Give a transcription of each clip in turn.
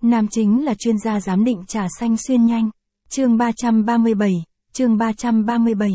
Nam chính là chuyên gia giám định trà xanh xuyên nhanh. Chương 337.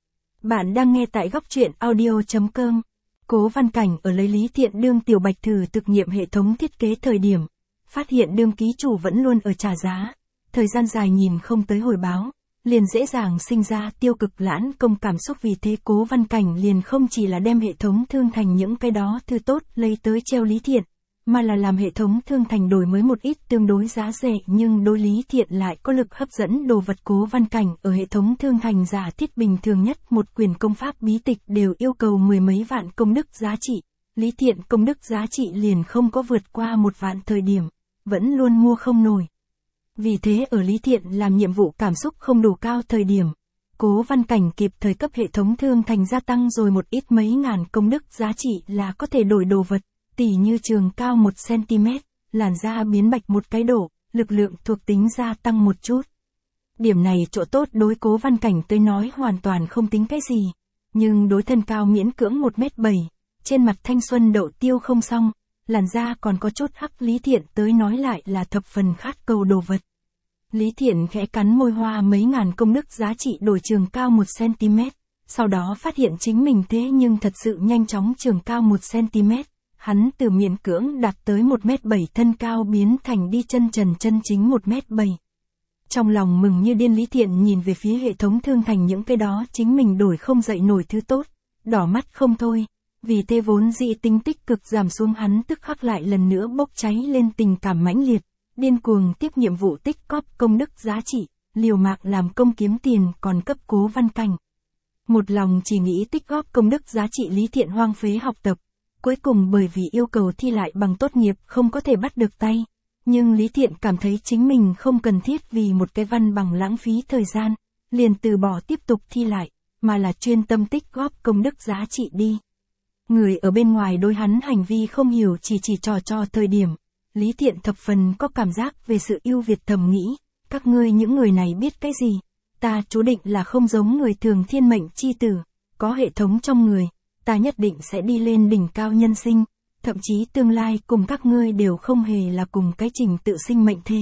Bạn đang nghe tại góc truyện audio.com. Cố Văn Cảnh ở lấy Lý Thiện đương tiểu bạch thử thực nghiệm hệ thống thiết kế thời điểm. Phát hiện đương ký chủ vẫn luôn ở trả giá. Thời gian dài nhìn không tới hồi báo. Liền dễ dàng sinh ra tiêu cực lãn công cảm xúc, vì thế Cố Văn Cảnh liền không chỉ là đem hệ thống thương thành những cái đó thư tốt lấy tới treo Lý Thiện, mà là làm hệ thống thương thành đổi mới một ít tương đối giá rẻ nhưng đối Lý Thiện lại có lực hấp dẫn đồ vật. Cố Văn Cảnh ở hệ thống thương thành giả thiết bình thường nhất một quyển công pháp bí tịch đều yêu cầu mười mấy vạn công đức giá trị. Lý Thiện công đức giá trị liền không có vượt qua 1 vạn thời điểm, vẫn luôn mua không nổi. Vì thế ở Lý Thiện làm nhiệm vụ cảm xúc không đủ cao thời điểm, Cố Văn Cảnh kịp thời cấp hệ thống thương thành gia tăng rồi một ít mấy ngàn công đức giá trị là có thể đổi đồ vật, tỉ như trường cao 1cm, làn da biến bạch một cái độ, lực lượng thuộc tính gia tăng một chút. Điểm này chỗ tốt đối Cố Văn Cảnh tới nói hoàn toàn không tính cái gì, nhưng đối thân cao miễn cưỡng 1m7, trên mặt thanh xuân đậu tiêu không xong, làn da còn có chút hắc Lý Thiện tới nói lại là thập phần khát cầu đồ vật. Lý Thiện khẽ cắn môi, hoa mấy ngàn công đức giá trị đổi trường cao 1cm, sau đó phát hiện chính mình thế nhưng thật sự nhanh chóng trường cao 1cm, hắn từ miễn cưỡng đạt tới 1m7 thân cao biến thành đi chân trần chân chính 1m7. Trong lòng mừng như điên, Lý Thiện nhìn về phía hệ thống thương thành những cái đó chính mình đổi không dậy nổi thứ tốt, đỏ mắt không thôi. Vì thế vốn dị tính tích cực giảm xuống, hắn tức khắc lại lần nữa bốc cháy lên tình cảm mãnh liệt, điên cuồng tiếp nhiệm vụ tích cóp công đức giá trị, liều mạng làm công kiếm tiền còn cấp Cố Văn Cảnh. Một lòng chỉ nghĩ tích góp công đức giá trị, Lý Thiện hoang phế học tập, cuối cùng bởi vì yêu cầu thi lại bằng tốt nghiệp không có thể bắt được tay, nhưng Lý Thiện cảm thấy chính mình không cần thiết vì một cái văn bằng lãng phí thời gian, liền từ bỏ tiếp tục thi lại, mà là chuyên tâm tích góp công đức giá trị đi. Người ở bên ngoài đối hắn hành vi không hiểu, chỉ trò thời điểm, Lý Thiện thập phần có cảm giác về sự ưu việt, thầm nghĩ, các ngươi những người này biết cái gì, ta chú định là không giống người thường, thiên mệnh chi tử, có hệ thống trong người, ta nhất định sẽ đi lên đỉnh cao nhân sinh, thậm chí tương lai cùng các ngươi đều không hề là cùng cái trình tự sinh mệnh thể.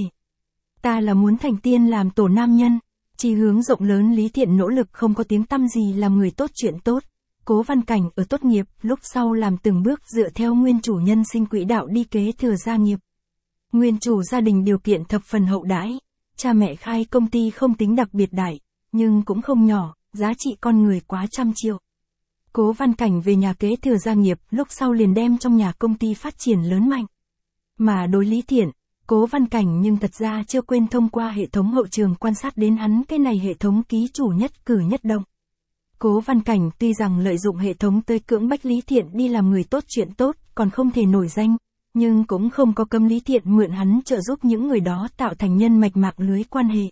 Ta là muốn thành tiên làm tổ nam nhân, chí hướng rộng lớn. Lý Thiện nỗ lực không có tiếng tăm gì làm người tốt, chuyện tốt. Cố Văn Cảnh ở tốt nghiệp lúc sau làm từng bước dựa theo nguyên chủ nhân sinh quỹ đạo đi kế thừa gia nghiệp. Nguyên chủ gia đình điều kiện thập phần hậu đãi, cha mẹ khai công ty không tính đặc biệt đại, nhưng cũng không nhỏ, giá trị con người quá 100 triệu. Cố Văn Cảnh về nhà kế thừa gia nghiệp lúc sau liền đem trong nhà công ty phát triển lớn mạnh. Mà đối Lý Thiện, Cố Văn Cảnh nhưng thật ra chưa quên thông qua hệ thống hậu trường quan sát đến hắn cái này hệ thống ký chủ nhất cử nhất động. Cố Văn Cảnh tuy rằng lợi dụng hệ thống tới cưỡng bách Lý Thiện đi làm người tốt, chuyện tốt, còn không thể nổi danh, nhưng cũng không có cấm Lý Thiện mượn hắn trợ giúp những người đó tạo thành nhân mạch mạng lưới quan hệ.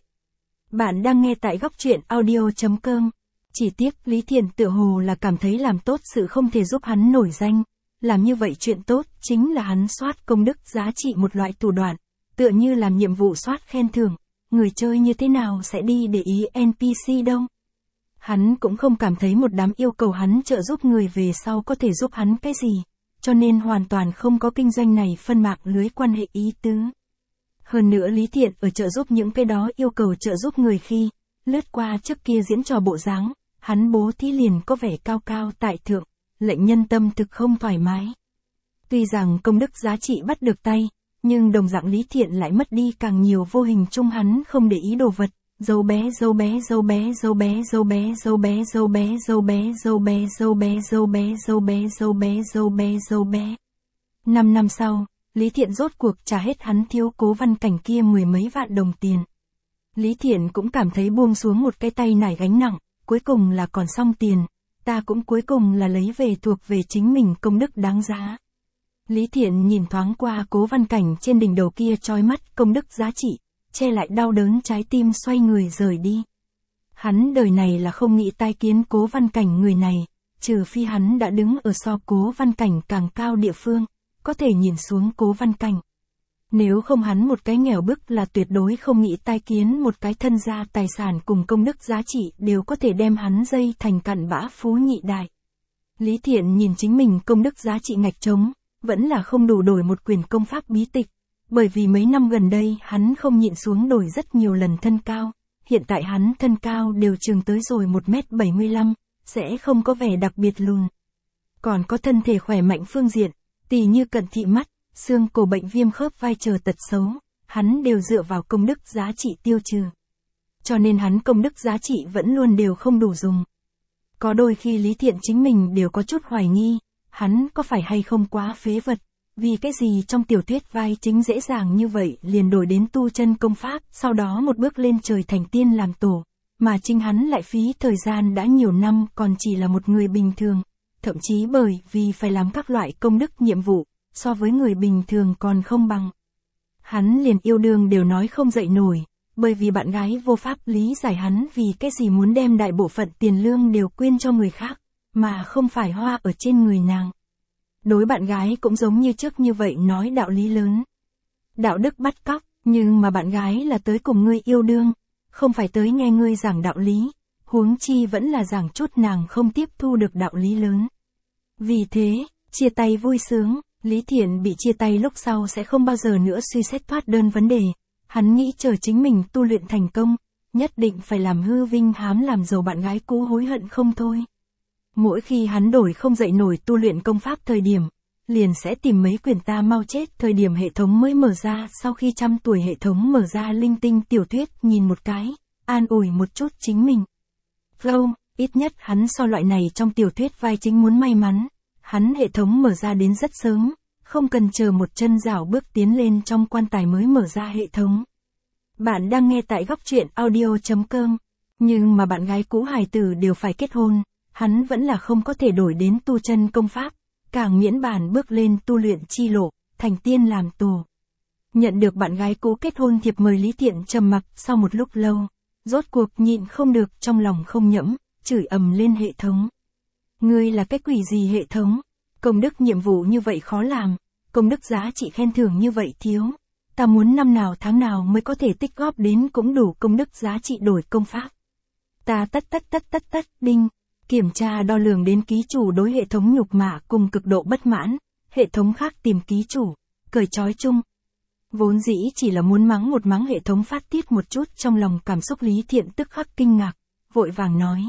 Bạn đang nghe tại góc truyện audio.com. Chỉ tiếc Lý Thiện tựa hồ là cảm thấy làm tốt sự không thể giúp hắn nổi danh, làm như vậy chuyện tốt chính là hắn soát công đức giá trị một loại thủ đoạn, tựa như làm nhiệm vụ soát khen thưởng, người chơi như thế nào sẽ đi để ý NPC đâu. Hắn cũng không cảm thấy một đám yêu cầu hắn trợ giúp người về sau có thể giúp hắn cái gì, cho nên hoàn toàn không có kinh doanh này phân mạng lưới quan hệ ý tứ. Hơn nữa Lý Thiện ở trợ giúp những cái đó yêu cầu trợ giúp người khi, lướt qua trước kia diễn trò bộ dáng, hắn bố thí liền có vẻ cao cao tại thượng, lệnh nhân tâm thực không thoải mái. Tuy rằng công đức giá trị bắt được tay, nhưng đồng dạng Lý Thiện lại mất đi càng nhiều, vô hình chung hắn không để ý đồ vật. Dâu bé. 5 năm sau, Lý Thiện rốt cuộc trả hết hắn thiếu Cố Văn Cảnh kia mười mấy vạn đồng tiền. Lý Thiện cũng cảm thấy buông xuống một cái tay nải gánh nặng, cuối cùng là còn xong tiền, ta cũng cuối cùng là lấy về thuộc về chính mình công đức đáng giá. Lý Thiện nhìn thoáng qua Cố Văn Cảnh trên đỉnh đầu kia chói mắt công đức giá trị, che lại đau đớn trái tim, xoay người rời đi. Hắn đời này là không nghĩ tai kiến Cố Văn Cảnh người này, trừ phi hắn đã đứng ở so Cố Văn Cảnh càng cao địa phương, có thể nhìn xuống Cố Văn Cảnh. Nếu không hắn một cái nghèo bức là tuyệt đối không nghĩ tai kiến một cái thân gia tài sản cùng công đức giá trị đều có thể đem hắn dây thành cặn bã phú nhị đại. Lý Thiện nhìn chính mình công đức giá trị ngạch trống, vẫn là không đủ đổi một quyển công pháp bí tịch. Bởi vì mấy năm gần đây hắn không nhịn xuống đổi rất nhiều lần thân cao, hiện tại hắn thân cao đều chừng tới rồi 1m75, sẽ không có vẻ đặc biệt lùn. Còn có thân thể khỏe mạnh phương diện, tỉ như cận thị mắt, xương cổ bệnh viêm khớp vai chờ tật xấu, hắn đều dựa vào công đức giá trị tiêu trừ. Cho nên hắn công đức giá trị vẫn luôn đều không đủ dùng. Có đôi khi Lý Thiện chính mình đều có chút hoài nghi, hắn có phải hay không quá phế vật, vì cái gì trong tiểu thuyết vai chính dễ dàng như vậy liền đổi đến tu chân công pháp, sau đó một bước lên trời thành tiên làm tổ, mà chính hắn lại phí thời gian đã nhiều năm còn chỉ là một người bình thường, thậm chí bởi vì phải làm các loại công đức nhiệm vụ, so với người bình thường còn không bằng. Hắn liền yêu đương đều nói không dậy nổi, bởi vì bạn gái vô pháp lý giải hắn vì cái gì muốn đem đại bộ phận tiền lương đều quyên cho người khác, mà không phải hoa ở trên người nàng. Đối bạn gái cũng giống như trước như vậy nói đạo lý lớn. Đạo đức bắt cóc, nhưng mà bạn gái là tới cùng ngươi yêu đương, không phải tới nghe ngươi giảng đạo lý, huống chi vẫn là giảng chút nàng không tiếp thu được đạo lý lớn. Vì thế, chia tay vui sướng, Lý Thiện bị chia tay lúc sau sẽ không bao giờ nữa suy xét thoát đơn vấn đề. Hắn nghĩ chờ chính mình tu luyện thành công, nhất định phải làm hư vinh hám làm giàu bạn gái cũ hối hận không thôi. Mỗi khi hắn đổi không dậy nổi tu luyện công pháp thời điểm, liền sẽ tìm mấy quyển ta mau chết thời điểm hệ thống mới mở ra, sau khi 100 tuổi hệ thống mở ra linh tinh tiểu thuyết nhìn một cái, an ủi một chút chính mình. Flow, ít nhất hắn so loại này trong tiểu thuyết vai chính muốn may mắn, hắn hệ thống mở ra đến rất sớm, không cần chờ một chân rảo bước tiến lên trong quan tài mới mở ra hệ thống. Bạn đang nghe tại góc truyện audio.com, nhưng mà bạn gái cũ hài tử đều phải kết hôn, hắn vẫn là không có thể đổi đến tu chân công pháp, càng miễn bàn bước lên tu luyện chi lộ, thành tiên làm tổ. Nhận được bạn gái cũ kết hôn thiệp mời, Lý Thiện trầm mặc sau một lúc lâu, rốt cuộc nhịn không được, trong lòng không nhẫm, chửi ầm lên hệ thống. Ngươi là cái quỷ gì hệ thống? Công đức nhiệm vụ như vậy khó làm, công đức giá trị khen thưởng như vậy thiếu. Ta muốn năm nào tháng nào mới có thể tích góp đến cũng đủ công đức giá trị đổi công pháp. Ta tất, đinh. Kiểm tra đo lường đến ký chủ đối hệ thống nhục mạ cùng cực độ bất mãn, hệ thống khác tìm ký chủ, cởi trói chung. Vốn dĩ chỉ là muốn mắng một mắng hệ thống phát tiết một chút trong lòng cảm xúc, Lý Thiện tức khắc kinh ngạc, vội vàng nói.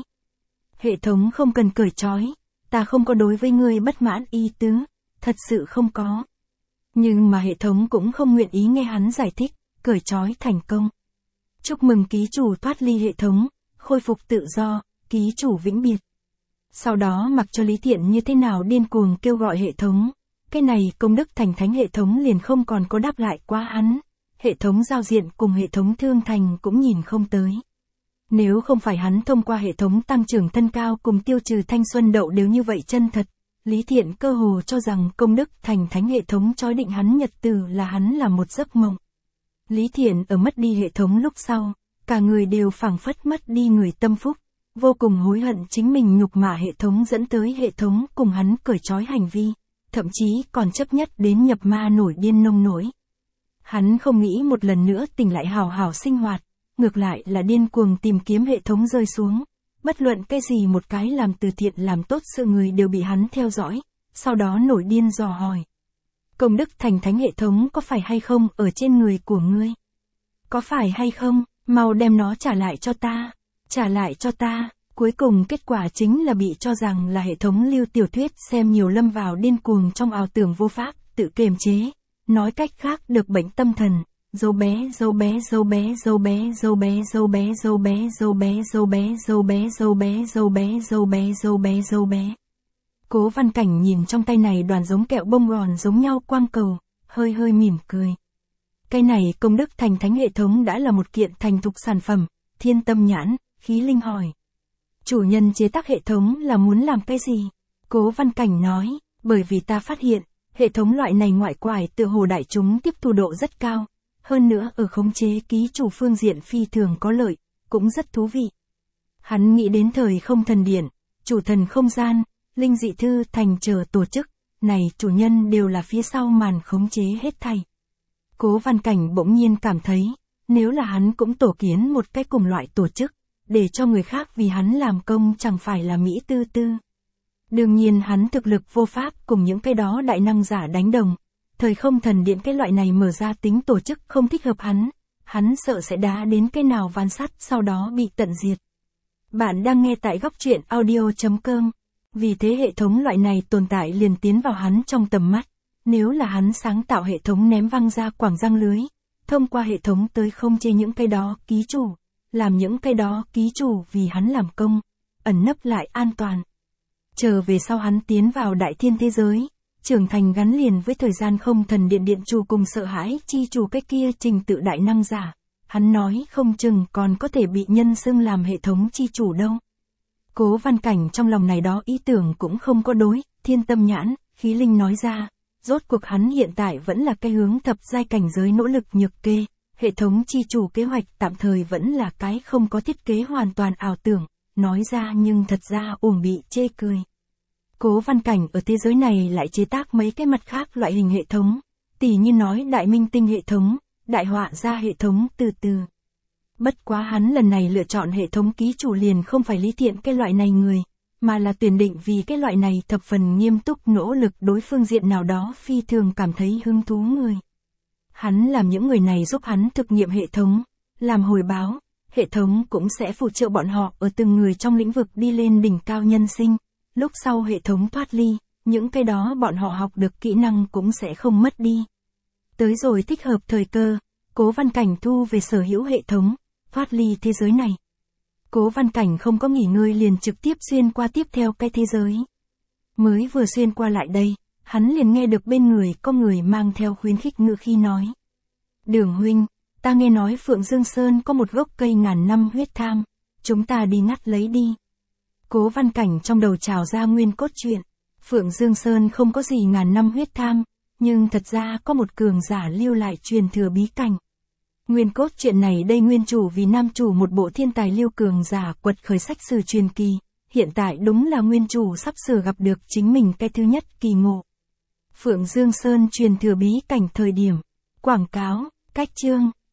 Hệ thống không cần cởi trói, ta không có đối với ngươi bất mãn ý tứ, thật sự không có. Nhưng mà hệ thống cũng không nguyện ý nghe hắn giải thích, cởi trói thành công. Chúc mừng ký chủ thoát ly hệ thống, khôi phục tự do, ký chủ vĩnh biệt. Sau đó mặc cho Lý Thiện như thế nào điên cuồng kêu gọi hệ thống, cái này công đức thành thánh hệ thống liền không còn có đáp lại qua hắn. Hệ thống giao diện cùng hệ thống thương thành cũng nhìn không tới. Nếu không phải hắn thông qua hệ thống tăng trưởng thân cao cùng tiêu trừ thanh xuân đậu đều như vậy chân thật, Lý Thiện cơ hồ cho rằng công đức thành thánh hệ thống trói định hắn nhật tử là hắn là một giấc mộng. Lý Thiện ở mất đi hệ thống lúc sau, cả người đều phảng phất mất đi người tâm phúc, vô cùng hối hận chính mình nhục mạ hệ thống dẫn tới hệ thống cùng hắn cởi trói hành vi, thậm chí còn chấp nhất đến nhập ma nổi điên nông nổi. Hắn không nghĩ một lần nữa tỉnh lại hào hào sinh hoạt, ngược lại là điên cuồng tìm kiếm hệ thống rơi xuống. Bất luận cái gì một cái làm từ thiện làm tốt sự người đều bị hắn theo dõi, sau đó nổi điên dò hỏi. Công đức thành thánh hệ thống có phải hay không ở trên người của ngươi? Có phải hay không, mau đem nó trả lại cho ta, trả lại cho ta. Cuối cùng kết quả chính là bị cho rằng là hệ thống lưu tiểu thuyết xem nhiều lâm vào điên cuồng trong ảo tưởng vô pháp, tự kiềm chế. Nói cách khác được bệnh tâm thần. Dâu bé. Cố Văn Cảnh nhìn trong tay này đoàn giống kẹo bông gòn giống nhau quang cầu, hơi mỉm cười. Cái này công đức thành thánh hệ thống đã là một kiện thành thục sản phẩm. Thiên Tâm Nhãn, Khí Linh hỏi. Chủ nhân chế tác hệ thống là muốn làm cái gì? Cố Văn Cảnh nói, bởi vì ta phát hiện, hệ thống loại này ngoại quải tựa hồ đại chúng tiếp thu độ rất cao. Hơn nữa ở khống chế ký chủ phương diện phi thường có lợi, cũng rất thú vị. Hắn nghĩ đến thời không thần điện, chủ thần không gian, linh dị thư thành chờ tổ chức, này chủ nhân đều là phía sau màn khống chế hết thảy. Cố Văn Cảnh bỗng nhiên cảm thấy, nếu là hắn cũng tổ kiến một cái cùng loại tổ chức, để cho người khác vì hắn làm công chẳng phải là mỹ tư tư. Đương nhiên hắn thực lực vô pháp cùng những cái đó đại năng giả đánh đồng, thời không thần điện cái loại này mở ra tính tổ chức không thích hợp hắn sợ sẽ đá đến cái nào ván sắt sau đó bị tận diệt. Bạn đang nghe tại góc truyện audio.com. Vì thế hệ thống loại này tồn tại liền tiến vào hắn trong tầm mắt. Nếu là hắn sáng tạo hệ thống ném văng ra quảng răng lưới, thông qua hệ thống tới không chê những cái đó ký chủ, làm những cái đó ký chủ vì hắn làm công, ẩn nấp lại an toàn. Chờ về sau hắn tiến vào đại thiên thế giới, trưởng thành gắn liền với thời gian không thần điện điện chủ cùng sợ hãi chi chủ cái kia trình tự đại năng giả. Hắn nói không chừng còn có thể bị nhân xưng làm hệ thống chi chủ đâu. Cố Văn Cảnh trong lòng này đó ý tưởng cũng không có đối, thiên tâm nhãn, khí linh nói ra. Rốt cuộc hắn hiện tại vẫn là cái hướng thập giai cảnh giới nỗ lực nhược kê, hệ thống chi chủ kế hoạch tạm thời vẫn là cái không có thiết kế hoàn toàn ảo tưởng, nói ra nhưng thật ra uổng bị chê cười. Cố Văn Cảnh ở thế giới này lại chế tác mấy cái mặt khác loại hình hệ thống, tỉ như nói đại minh tinh hệ thống, đại họa ra hệ thống từ từ. Bất quá hắn lần này lựa chọn hệ thống ký chủ liền không phải Lý Thiện cái loại này người, mà là tuyển định vì cái loại này thập phần nghiêm túc nỗ lực đối phương diện nào đó phi thường cảm thấy hứng thú người. Hắn làm những người này giúp hắn thực nghiệm hệ thống, làm hồi báo, hệ thống cũng sẽ phụ trợ bọn họ ở từng người trong lĩnh vực đi lên đỉnh cao nhân sinh. Lúc sau hệ thống thoát ly, những cái đó bọn họ học được kỹ năng cũng sẽ không mất đi. Tới rồi thích hợp thời cơ, Cố Văn Cảnh thu về sở hữu hệ thống, thoát ly thế giới này. Cố Văn Cảnh không có nghỉ ngơi liền trực tiếp xuyên qua tiếp theo cái thế giới. Mới vừa xuyên qua lại đây, hắn liền nghe được bên người có người mang theo khuyến khích ngữ khi nói. Đường huynh, ta nghe nói Phượng Dương Sơn có một gốc cây ngàn năm huyết tham, chúng ta đi ngắt lấy đi. Cố Văn Cảnh trong đầu trào ra nguyên cốt truyện. Phượng Dương Sơn không có gì ngàn năm huyết tham, nhưng thật ra có một cường giả lưu lại truyền thừa bí cảnh. Nguyên cốt truyện này đây nguyên chủ vì nam chủ một bộ thiên tài lưu cường giả quật khởi sách sử truyền kỳ, hiện tại đúng là nguyên chủ sắp sửa gặp được chính mình cái thứ nhất kỳ ngộ. Phượng Dương Sơn truyền thừa bí cảnh thời điểm, quảng cáo, cách chương.